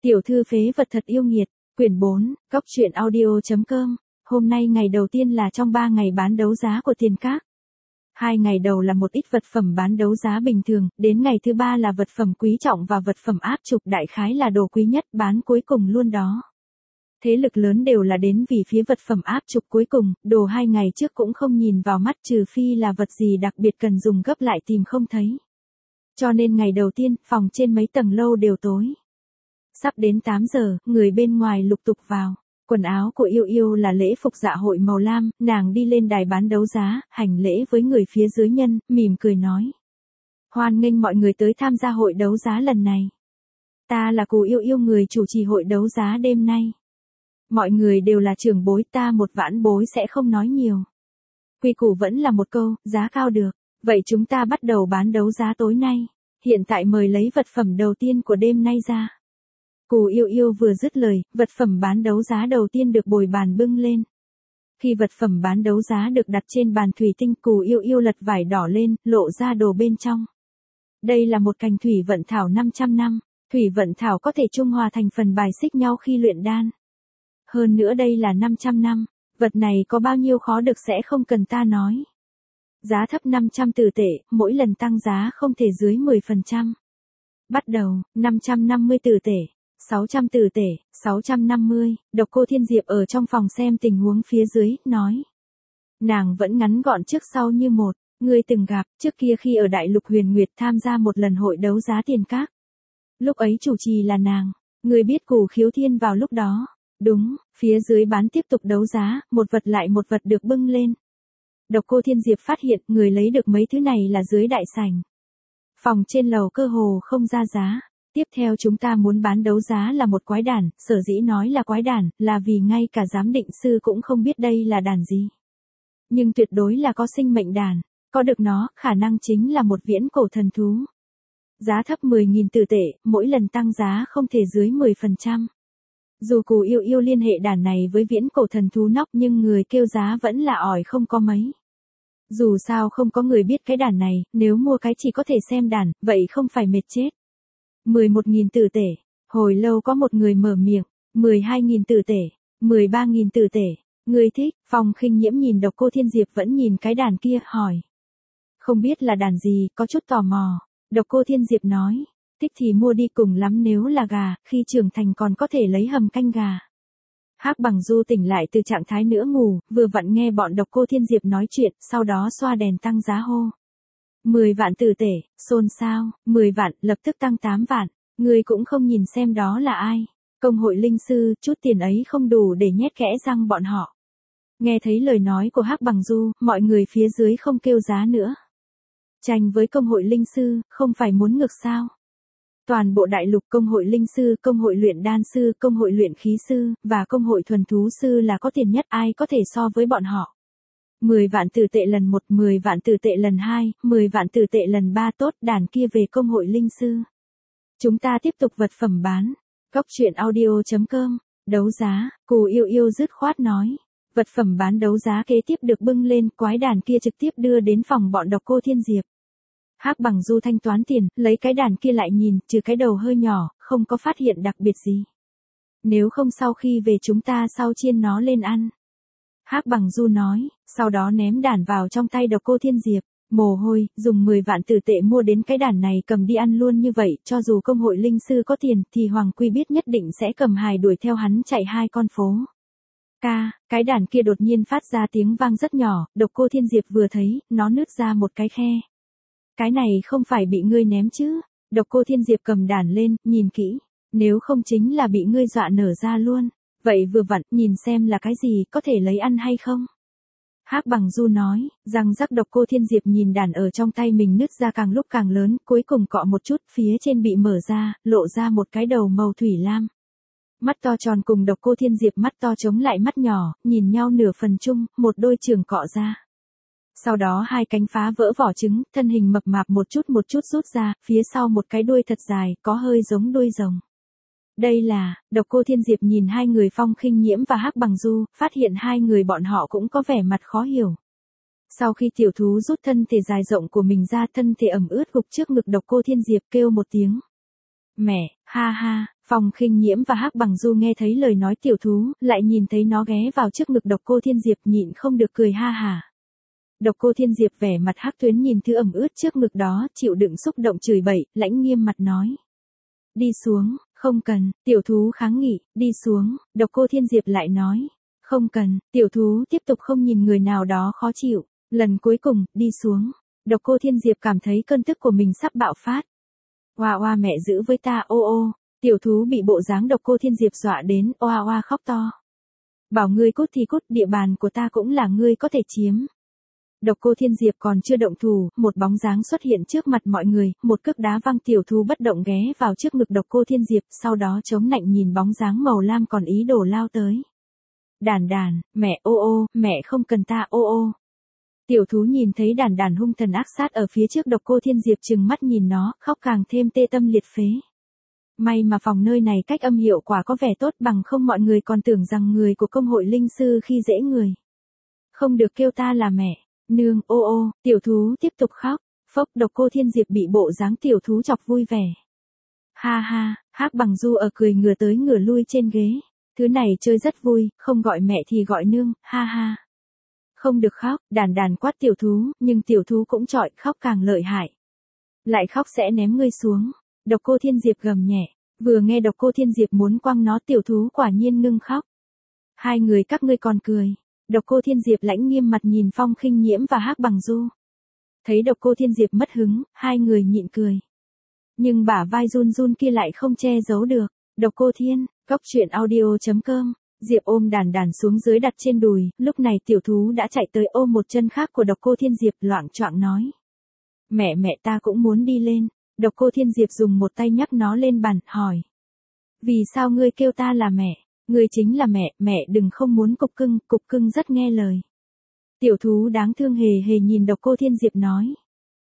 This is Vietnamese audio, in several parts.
Tiểu thư phế vật thật yêu nghiệt, quyển 4, Cóc truyện audio.com. Hôm nay ngày đầu tiên là trong 3 ngày bán đấu giá của Tiền Các. 2 ngày đầu là một ít vật phẩm bán đấu giá bình thường, đến ngày thứ 3 là vật phẩm quý trọng và vật phẩm áp trục, đại khái là đồ quý nhất bán cuối cùng luôn đó. Thế lực lớn đều là đến vì phía vật phẩm áp trục cuối cùng, đồ 2 ngày trước cũng không nhìn vào mắt trừ phi là vật gì đặc biệt cần dùng gấp lại tìm không thấy. Cho nên ngày đầu tiên, phòng trên mấy tầng lâu đều tối. Sắp đến 8 giờ, người bên ngoài lục tục vào. Quần áo của Yêu Yêu là lễ phục dạ hội màu lam, nàng đi lên đài bán đấu giá, hành lễ với người phía dưới nhân, mỉm cười nói. Hoan nghênh mọi người tới tham gia hội đấu giá lần này. Ta là Cù Yêu Yêu, người chủ trì hội đấu giá đêm nay. Mọi người đều là trưởng bối, ta một vãn bối sẽ không nói nhiều. Quy củ vẫn là một câu, giá cao được. Vậy chúng ta bắt đầu bán đấu giá tối nay. Hiện tại mời lấy vật phẩm đầu tiên của đêm nay ra. Cù Yêu Yêu vừa dứt lời, vật phẩm bán đấu giá đầu tiên được bồi bàn bưng lên. Khi vật phẩm bán đấu giá được đặt trên bàn thủy tinh, Cù Yêu Yêu lật vải đỏ lên, lộ ra đồ bên trong. Đây là một cành thủy vận thảo 500 năm. Thủy vận thảo có thể trung hòa thành phần bài xích nhau khi luyện đan. Hơn nữa đây là 500 năm. Vật này có bao nhiêu khó được sẽ không cần ta nói. Giá thấp 500 tử tệ, mỗi lần tăng giá không thể dưới 10%. Bắt đầu, 550 tử tệ, 600 tử tệ, 650, Độc Cô Thiên Diệp ở trong phòng xem tình huống phía dưới, nói. Nàng vẫn ngắn gọn trước sau như một, ngươi từng gặp, trước kia khi ở Đại Lục Huyền Nguyệt tham gia một lần hội đấu giá Tiền Các. Lúc ấy chủ trì là nàng, ngươi biết Cù Khiếu Thiên vào lúc đó. Đúng, phía dưới bán tiếp tục đấu giá, một vật lại một vật được bưng lên. Độc Cô Thiên Diệp phát hiện người lấy được mấy thứ này là dưới đại sảnh. Phòng trên lầu cơ hồ không ra giá. Tiếp theo chúng ta muốn bán đấu giá là một quái đản, sở dĩ nói là quái đản, là vì ngay cả giám định sư cũng không biết đây là đản gì. Nhưng tuyệt đối là có sinh mệnh đản, có được nó, khả năng chính là một viễn cổ thần thú. Giá thấp 10.000 tử tệ, mỗi lần tăng giá không thể dưới 10%. Dù Cù Yêu Yêu liên hệ đản này với viễn cổ thần thú nóc nhưng người kêu giá vẫn là ỏi không có mấy. Dù sao không có người biết cái đản này, nếu mua cái chỉ có thể xem đản, vậy không phải mệt chết. 11.000 tử tệ, hồi lâu có một người mở miệng, 12.000 tử tệ, 13.000 tử tệ, người thích, Phong Khinh Nhiễm nhìn Độc Cô Thiên Diệp vẫn nhìn cái đàn kia, hỏi. Không biết là đàn gì, có chút tò mò, Độc Cô Thiên Diệp nói, thích thì mua đi, cùng lắm nếu là gà, khi trưởng thành còn có thể lấy hầm canh gà. Hắc Bằng Du tỉnh lại từ trạng thái nửa ngủ, vừa vặn nghe bọn Độc Cô Thiên Diệp nói chuyện, sau đó xoa đèn tăng giá hô. 10 vạn tử tệ, xôn xao, 10 vạn, lập tức tăng 8 vạn, người cũng không nhìn xem đó là ai. Công hội linh sư, chút tiền ấy không đủ để nhét kẽ răng bọn họ. Nghe thấy lời nói của Hắc Bằng Du, mọi người phía dưới không kêu giá nữa. Tranh với công hội linh sư, không phải muốn ngược sao? Toàn bộ đại lục công hội linh sư, công hội luyện đan sư, công hội luyện khí sư, và công hội thuần thú sư là có tiền nhất, ai có thể so với bọn họ. 10 vạn tử tệ lần 1, 10 vạn tử tệ lần 2, 10 vạn tử tệ lần 3, tốt, đàn kia về công hội linh sư. Chúng ta tiếp tục vật phẩm bán. Cóc truyện audio.com, đấu giá, Cù Yêu Yêu dứt khoát nói. Vật phẩm bán đấu giá kế tiếp được bưng lên, quái đàn kia trực tiếp đưa đến phòng bọn Độc Cô Thiên Diệp. Hắc Bằng Du thanh toán tiền, lấy cái đàn kia lại nhìn, trừ cái đầu hơi nhỏ, không có phát hiện đặc biệt gì. Nếu không sau khi về chúng ta sau chiên nó lên ăn. Hắc Bằng Du nói, sau đó ném đàn vào trong tay Độc Cô Thiên Diệp. Mồ hôi, dùng 10 vạn tử tệ mua đến cái đàn này cầm đi ăn luôn như vậy, cho dù công hội linh sư có tiền, thì Hoàng Quy biết nhất định sẽ cầm hài đuổi theo hắn chạy 2 con phố. Cái đàn kia đột nhiên phát ra tiếng vang rất nhỏ, Độc Cô Thiên Diệp vừa thấy, nó nứt ra một cái khe. Cái này không phải bị ngươi ném chứ? Độc Cô Thiên Diệp cầm đàn lên, nhìn kỹ. Nếu không chính là bị ngươi dọa nở ra luôn. Vậy vừa vặn, nhìn xem là cái gì, có thể lấy ăn hay không? Hắc Bằng Du nói, răng rắc. Độc Cô Thiên Diệp nhìn đàn ở trong tay mình nứt ra càng lúc càng lớn, cuối cùng cọ một chút, phía trên bị mở ra, lộ ra một cái đầu màu thủy lam. Mắt to tròn cùng Độc Cô Thiên Diệp mắt to chống lại mắt nhỏ, nhìn nhau nửa phần chung, một đôi trường cọ ra. Sau đó 2 cánh phá vỡ vỏ trứng, thân hình mập mạp một chút rút ra, phía sau một cái đuôi thật dài, có hơi giống đuôi rồng. Đây là, Độc Cô Thiên Diệp nhìn 2 người Phong Khinh Nhiễm và Hắc Bằng Du, phát hiện 2 người bọn họ cũng có vẻ mặt khó hiểu. Sau khi tiểu thú rút thân thể dài rộng của mình ra, thân thể ẩm ướt gục trước ngực Độc Cô Thiên Diệp, kêu một tiếng. Mẹ, ha ha, Phong Khinh Nhiễm và Hắc Bằng Du nghe thấy lời nói tiểu thú, lại nhìn thấy nó ghé vào trước ngực Độc Cô Thiên Diệp nhịn không được cười ha hả. Độc Cô Thiên Diệp vẻ mặt hắc tuyến nhìn thứ ẩm ướt trước ngực đó, chịu đựng xúc động chửi bậy, lãnh nghiêm mặt nói. Đi xuống, không cần, tiểu thú kháng nghị, đi xuống, Độc Cô Thiên Diệp lại nói. Không cần, tiểu thú tiếp tục không nhìn người nào đó khó chịu, lần cuối cùng, đi xuống. Độc Cô Thiên Diệp cảm thấy cơn tức của mình sắp bạo phát. Oa oa mẹ giữ với ta ô ô, tiểu thú bị bộ dáng Độc Cô Thiên Diệp dọa đến oa oa khóc to. Bảo ngươi cút thì cút, địa bàn của ta cũng là ngươi có thể chiếm. Độc Cô Thiên Diệp còn chưa động thủ, một bóng dáng xuất hiện trước mặt mọi người, một cước đá văng tiểu thú bất động ghé vào trước ngực Độc Cô Thiên Diệp, sau đó chống nạnh nhìn bóng dáng màu lam còn ý đồ lao tới. Đàn đàn, mẹ ô ô, mẹ không cần ta ô ô. Tiểu thú nhìn thấy đàn đàn hung thần ác sát ở phía trước Độc Cô Thiên Diệp trừng mắt nhìn nó, khóc càng thêm tê tâm liệt phế. May mà phòng nơi này cách âm hiệu quả có vẻ tốt, bằng không mọi người còn tưởng rằng người của công hội linh sư khi dễ người. Không được kêu ta là mẹ, nương ô ô, tiểu thú tiếp tục khóc, phốc Độc Cô Thiên Diệp bị bộ dáng tiểu thú chọc vui vẻ. Ha ha, Hắc Bằng Du ở cười ngửa tới ngửa lui trên ghế. Thứ này chơi rất vui, không gọi mẹ thì gọi nương, ha ha. Không được khóc, đàn đàn quát tiểu thú, nhưng tiểu thú cũng chọi, khóc càng lợi hại. Lại khóc sẽ ném ngươi xuống. Độc Cô Thiên Diệp gầm nhẹ, vừa nghe Độc Cô Thiên Diệp muốn quăng nó, tiểu thú quả nhiên ngưng khóc. Hai người các ngươi còn cười. Độc Cô Thiên Diệp lãnh nghiêm mặt nhìn Phong Khinh Nhiễm và Hắc Bằng Du. Thấy Độc Cô Thiên Diệp mất hứng, hai người nhịn cười. Nhưng bả vai run run kia lại không che giấu được. Độc Cô Thiên, coctruyện.audio.com. Diệp ôm đàn đàn xuống dưới đặt trên đùi, lúc này tiểu thú đã chạy tới ôm một chân khác của Độc Cô Thiên Diệp, loạng choạng nói. Mẹ ta cũng muốn đi lên. Độc Cô Thiên Diệp dùng một tay nhắc nó lên bàn, hỏi. Vì sao ngươi kêu ta là mẹ? Ngươi chính là mẹ đừng không muốn cục cưng rất nghe lời. Tiểu thú đáng thương hề hề nhìn Độc Cô Thiên Diệp nói.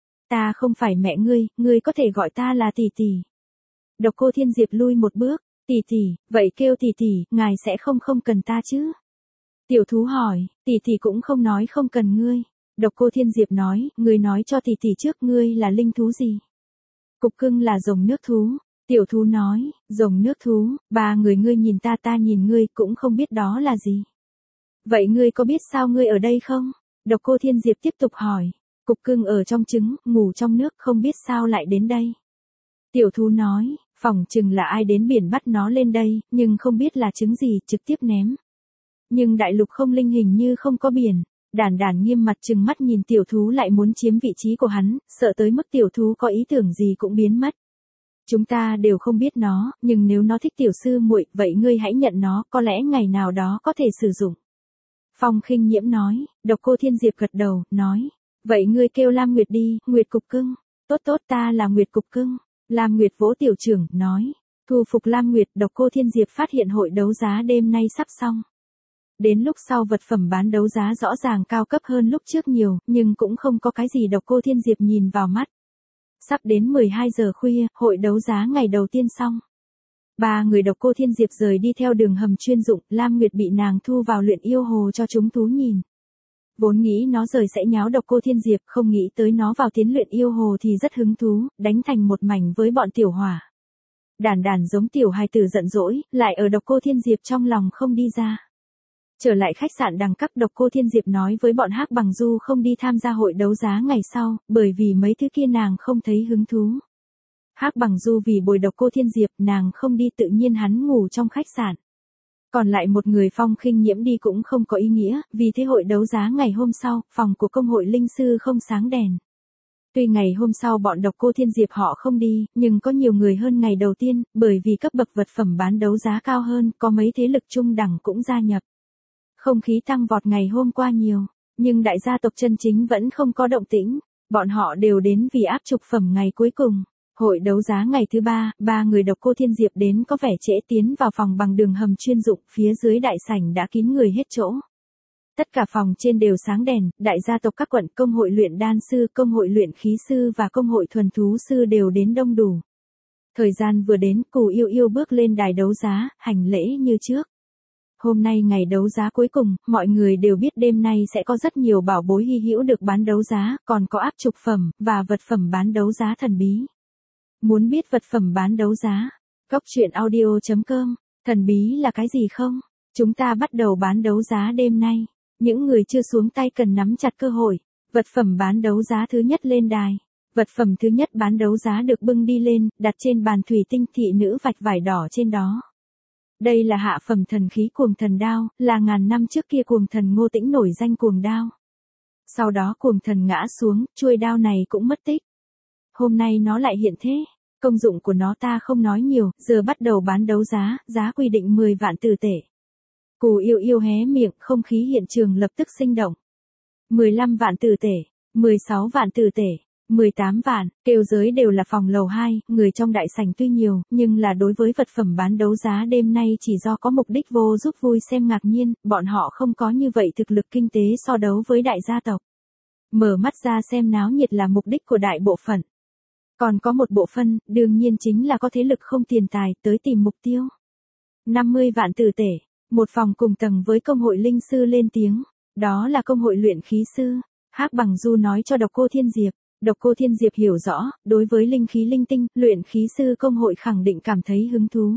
Ta không phải mẹ ngươi có thể gọi ta là tỷ tỷ. Độc Cô Thiên Diệp lui một bước, tỷ, vậy kêu tỷ, ngài sẽ không cần ta chứ? Tiểu thú hỏi, tỷ cũng không nói không cần ngươi. Độc Cô Thiên Diệp nói, ngươi nói cho tỷ trước, ngươi là linh thú gì? Cục cưng là rồng nước thú. Tiểu thú nói, rồng nước thú, ba người ngươi nhìn ta nhìn ngươi cũng không biết đó là gì. Vậy ngươi có biết sao ngươi ở đây không? Độc Cô Thiên Diệp tiếp tục hỏi, cục cưng ở trong trứng, ngủ trong nước, không biết sao lại đến đây. Tiểu thú nói, phỏng chừng là ai đến biển bắt nó lên đây, nhưng không biết là trứng gì, trực tiếp ném. Nhưng đại lục không linh hình như không có biển. Đàn đàn nghiêm mặt trừng mắt nhìn tiểu thú lại muốn chiếm vị trí của hắn, sợ tới mức tiểu thú có ý tưởng gì cũng biến mất. Chúng ta đều không biết nó, nhưng nếu nó thích tiểu sư muội, vậy ngươi hãy nhận nó, có lẽ ngày nào đó có thể sử dụng. Phong Khinh Nhiễm nói, Độc Cô Thiên Diệp gật đầu, nói, vậy ngươi kêu Lam Nguyệt đi, Nguyệt cục cưng. Tốt ta là Nguyệt cục cưng. Lam Nguyệt vỗ tiểu trưởng, nói, thu phục Lam Nguyệt. Độc Cô Thiên Diệp phát hiện hội đấu giá đêm nay sắp xong. Đến lúc sau vật phẩm bán đấu giá rõ ràng cao cấp hơn lúc trước nhiều, nhưng cũng không có cái gì Độc Cô Thiên Diệp nhìn vào mắt. Sắp đến 12 giờ khuya, hội đấu giá ngày đầu tiên xong. Ba người Độc Cô Thiên Diệp rời đi theo đường hầm chuyên dụng, Lam Nguyệt bị nàng thu vào luyện yêu hồ cho chúng thú nhìn. Vốn nghĩ nó rời sẽ nháo Độc Cô Thiên Diệp, không nghĩ tới nó vào tiến luyện yêu hồ thì rất hứng thú, đánh thành một mảnh với bọn tiểu hỏa. Đàn đàn giống tiểu hài tử giận dỗi, lại ở Độc Cô Thiên Diệp trong lòng không đi ra. Trở lại khách sạn đằng cấp, Độc Cô Thiên Diệp nói với bọn Hắc Bằng Du không đi tham gia hội đấu giá ngày sau, bởi vì mấy thứ kia nàng không thấy hứng thú. Hắc Bằng Du vì bồi Độc Cô Thiên Diệp, nàng không đi, tự nhiên hắn ngủ trong khách sạn. Còn lại một người Phong Khinh Nhiễm đi cũng không có ý nghĩa, vì thế hội đấu giá ngày hôm sau, phòng của công hội linh sư không sáng đèn. Tuy ngày hôm sau bọn Độc Cô Thiên Diệp họ không đi, nhưng có nhiều người hơn ngày đầu tiên, bởi vì cấp bậc vật phẩm bán đấu giá cao hơn, có mấy thế lực trung đẳng cũng gia nhập. Không khí tăng vọt ngày hôm qua nhiều, nhưng đại gia tộc chân chính vẫn không có động tĩnh, bọn họ đều đến vì áp trục phẩm ngày cuối cùng. Hội đấu giá ngày thứ ba người Độc Cô Thiên Diệp đến có vẻ trễ, tiến vào phòng bằng đường hầm chuyên dụng, phía dưới đại sảnh đã kín người hết chỗ. Tất cả phòng trên đều sáng đèn, đại gia tộc các quận, công hội luyện đan sư, công hội luyện khí sư và công hội thuần thú sư đều đến đông đủ. Thời gian vừa đến, Cù Yêu Yêu bước lên đài đấu giá, hành lễ như trước. Hôm nay ngày đấu giá cuối cùng, mọi người đều biết đêm nay sẽ có rất nhiều bảo bối hy hữu được bán đấu giá, còn có áp trục phẩm, và vật phẩm bán đấu giá thần bí. Muốn biết vật phẩm bán đấu giá? Cốc truyện audio.com, thần bí là cái gì không? Chúng ta bắt đầu bán đấu giá đêm nay. Những người chưa xuống tay cần nắm chặt cơ hội. Vật phẩm bán đấu giá thứ nhất lên đài. Vật phẩm thứ nhất bán đấu giá được bưng đi lên, đặt trên bàn thủy tinh, thị nữ vạch vải đỏ trên đó. Đây là hạ phẩm thần khí Cuồng Thần Đao, là ngàn năm trước kia Cuồng Thần Ngô Tĩnh nổi danh cuồng đao. Sau đó Cuồng Thần ngã xuống, chuôi đao này cũng mất tích. Hôm nay nó lại hiện thế. Công dụng của nó ta không nói nhiều, giờ bắt đầu bán đấu giá, giá quy định 10 vạn tử tệ. Cù Yêu Yêu hé miệng, không khí hiện trường lập tức sinh động. 15 vạn tử tệ, 16 vạn tử tệ, 18 vạn, kêu giới đều là phòng lầu 2, người trong đại sảnh tuy nhiều, nhưng là đối với vật phẩm bán đấu giá đêm nay chỉ do có mục đích vô giúp vui xem ngạc nhiên, bọn họ không có như vậy thực lực kinh tế so đấu với đại gia tộc. Mở mắt ra xem náo nhiệt là mục đích của đại bộ phận. Còn có một bộ phân, đương nhiên chính là có thế lực không tiền tài, tới tìm mục tiêu. 50 vạn tử tệ, một phòng cùng tầng với công hội linh sư lên tiếng, đó là công hội luyện khí sư. Hắc Bằng Du nói cho Độc Cô Thiên Diệp. Độc Cô Thiên Diệp hiểu rõ, đối với linh khí linh tinh, luyện khí sư công hội khẳng định cảm thấy hứng thú.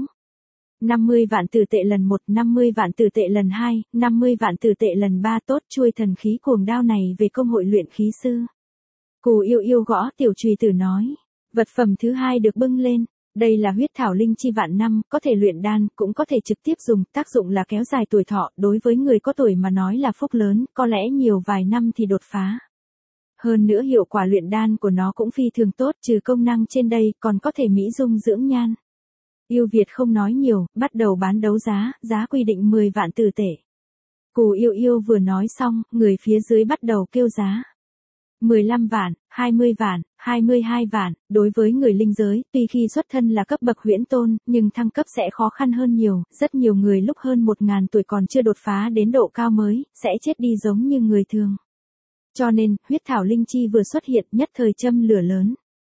50 vạn tử tệ lần 1, 50 vạn tử tệ lần 2, 50 vạn tử tệ lần 3, tốt, chuôi thần khí cuồng đao này về công hội luyện khí sư. Cù Yêu Yêu gõ tiểu chùy tử nói. Vật phẩm thứ hai được bưng lên, đây là huyết thảo linh chi vạn năm, có thể luyện đan, cũng có thể trực tiếp dùng, tác dụng là kéo dài tuổi thọ, đối với người có tuổi mà nói là phúc lớn, có lẽ nhiều vài năm thì đột phá. Hơn nữa hiệu quả luyện đan của nó cũng phi thường tốt, trừ công năng trên đây, còn có thể mỹ dung dưỡng nhan. Yêu Việt không nói nhiều, bắt đầu bán đấu giá, giá quy định 10 vạn tử tệ. Cù Yêu Yêu vừa nói xong, người phía dưới bắt đầu kêu giá. 15 vạn, 20 vạn, 22 vạn, đối với người linh giới, tuy khi xuất thân là cấp bậc huyễn tôn, nhưng thăng cấp sẽ khó khăn hơn nhiều, rất nhiều người lúc hơn 1000 tuổi còn chưa đột phá đến độ cao mới, sẽ chết đi giống như người thường. Cho nên, huyết thảo linh chi vừa xuất hiện nhất thời châm lửa lớn.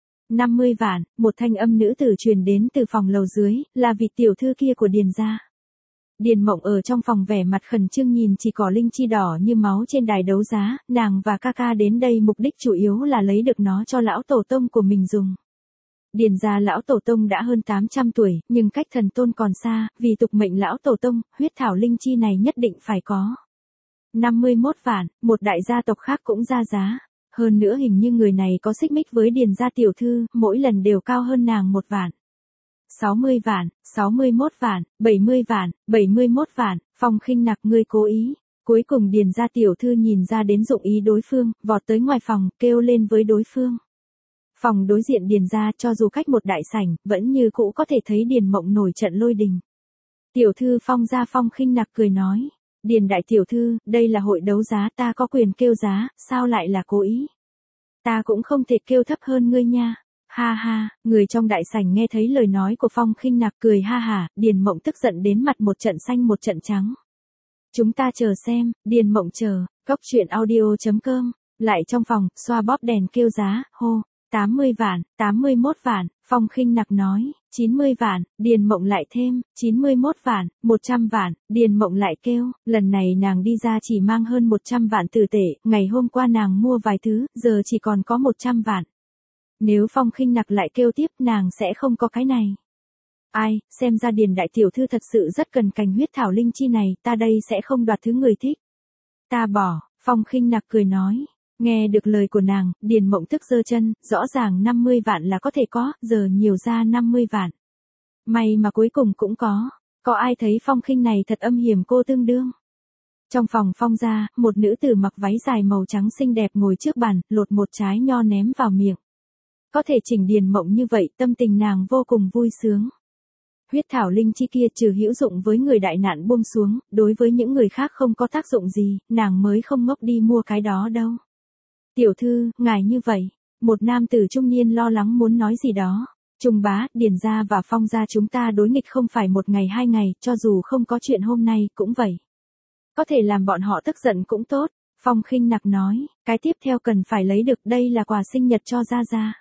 50 vạn, một thanh âm nữ tử truyền đến từ phòng lầu dưới, là vị tiểu thư kia của Điền gia. Điền Mộng ở trong phòng vẻ mặt khẩn trương nhìn chỉ cỏ linh chi đỏ như máu trên đài đấu giá, nàng và ca ca đến đây mục đích chủ yếu là lấy được nó cho lão tổ tông của mình dùng. Điền gia lão tổ tông đã hơn 800 tuổi, nhưng cách thần tôn còn xa, vì tục mệnh lão tổ tông, huyết thảo linh chi này nhất định phải có. 51 vạn, một đại gia tộc khác cũng ra giá. Hơn nữa hình như người này có xích mích với Điền gia tiểu thư, mỗi lần đều cao hơn nàng 1 vạn. 60 vạn, 61 vạn, 70 vạn, 71 vạn, Phong Khinh Nặc ngươi cố ý. Cuối cùng Điền gia tiểu thư nhìn ra đến dụng ý đối phương, vọt tới ngoài phòng, kêu lên với đối phương. Phòng đối diện Điền gia cho dù cách một đại sảnh, vẫn như cũ có thể thấy Điền Mộng nổi trận lôi đình. Tiểu thư Phong gia Phong Khinh Nặc cười nói. Điền đại tiểu thư, đây là hội đấu giá, ta có quyền kêu giá, sao lại là cố ý? Ta cũng không thể kêu thấp hơn ngươi nha. Ha ha, người trong đại sảnh nghe thấy lời nói của Phong Khinh Nặc cười ha hả, Điền Mộng tức giận đến mặt một trận xanh một trận trắng. Chúng ta chờ xem, Điền Mộng chờ, cốc truyện audio.com, lại trong phòng, xoa bóp đèn kêu giá, hô, 80 vạn, 81 vạn, Phong Khinh Nặc nói, 90 vạn, Điền Mộng lại thêm, 91 vạn, 100 vạn, Điền Mộng lại kêu, lần này nàng đi ra chỉ mang hơn 100 vạn tử tệ, ngày hôm qua nàng mua vài thứ, giờ chỉ còn có 100 vạn. Nếu Phong Khinh Nặc lại kêu tiếp nàng sẽ không có cái này. Ai, xem ra Điền đại tiểu thư thật sự rất cần cành huyết thảo linh chi này, ta đây sẽ không đoạt thứ người thích. Ta bỏ, Phong Khinh Nặc cười nói. Nghe được lời của nàng, Điền Mộng tức giơ chân, rõ ràng 50 vạn là có thể có, giờ nhiều ra 50 vạn. May mà cuối cùng cũng có ai thấy Phong Khinh này thật âm hiểm cô tương đương. Trong phòng Phong gia, một nữ tử mặc váy dài màu trắng xinh đẹp ngồi trước bàn, lột một trái nho ném vào miệng. Có thể chỉnh Điền Mộng như vậy, tâm tình nàng vô cùng vui sướng. Huyết thảo linh chi kia trừ hữu dụng với người đại nạn buông xuống, đối với những người khác không có tác dụng gì, nàng mới không ngốc đi mua cái đó đâu. Tiểu thư, ngài như vậy, một nam tử trung niên lo lắng muốn nói gì đó. Trung bá, Điền gia và Phong gia chúng ta đối nghịch không phải một ngày hai ngày, cho dù không có chuyện hôm nay, cũng vậy. Có thể làm bọn họ tức giận cũng tốt. Phong Khinh Nặc nói, cái tiếp theo cần phải lấy được, đây là quà sinh nhật cho gia gia.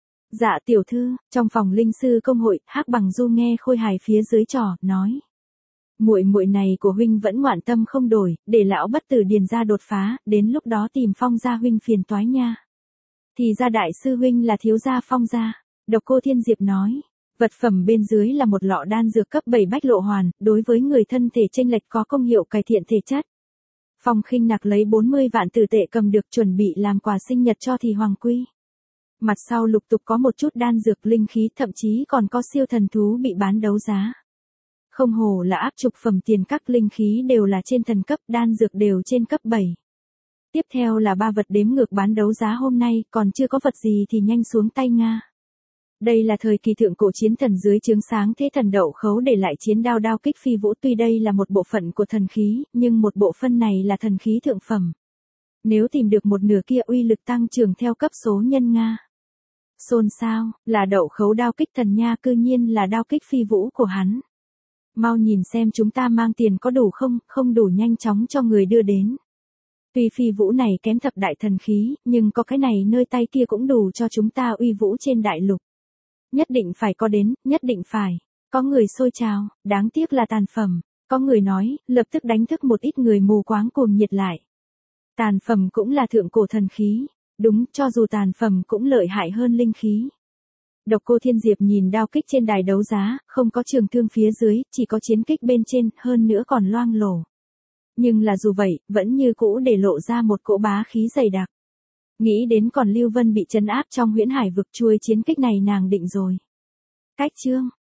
Dạ tiểu thư, trong phòng linh sư công hội, Hắc Bằng Du nghe khôi hài phía dưới trò, nói. Muội muội này của huynh vẫn ngoạn tâm không đổi, để lão bất tử Điền gia đột phá, đến lúc đó tìm Phong gia huynh phiền toái nha. Thì ra đại sư huynh là thiếu gia Phong gia. Độc Cô Thiên Diệp nói. Vật phẩm bên dưới là một lọ đan dược cấp 7 bách lộ hoàn, đối với người thân thể chênh lệch có công hiệu cải thiện thể chất. Phong Khinh Nặc lấy 40 vạn tử tệ cầm được chuẩn bị làm quà sinh nhật cho Thì Hoàng Quy. Mặt sau lục tục có một chút đan dược linh khí, thậm chí còn có siêu thần thú bị bán đấu giá. Không hổ là áp trục phẩm tiền các, linh khí đều là trên thần cấp, đan dược đều trên cấp 7. Tiếp theo là 3 vật đếm ngược bán đấu giá hôm nay, còn chưa có vật gì thì nhanh xuống tay Nga. Đây là thời kỳ thượng cổ chiến thần dưới trướng Sáng Thế Thần Đậu Khấu để lại chiến đao đao kích phi vũ, tuy đây là một bộ phận của thần khí, nhưng một bộ phận này là thần khí thượng phẩm. Nếu tìm được một nửa kia uy lực tăng trưởng theo cấp số nhân Nga. Xôn xao, là Đậu Khấu đao kích thần nha, cư nhiên là đao kích phi vũ của hắn. Mau nhìn xem chúng ta mang tiền có đủ không, không đủ nhanh chóng cho người đưa đến. Tuy phi vũ này kém thập đại thần khí, nhưng có cái này nơi tay kia cũng đủ cho chúng ta uy vũ trên đại lục. Nhất định phải có đến, nhất định phải. Có người xôi trào, đáng tiếc là tàn phẩm. Có người nói, lập tức đánh thức một ít người mù quáng cuồng nhiệt lại. Tàn phẩm cũng là thượng cổ thần khí. Đúng, cho dù tàn phẩm cũng lợi hại hơn linh khí. Độc Cô Thiên Diệp nhìn đao kích trên đài đấu giá, không có trường thương phía dưới, chỉ có chiến kích bên trên, hơn nữa còn loang lổ. Nhưng là dù vậy, vẫn như cũ để lộ ra một cỗ bá khí dày đặc. Nghĩ đến còn Lưu Vân bị trấn áp trong huyễn hải vực, chuôi chiến kích này nàng định rồi. Cách chương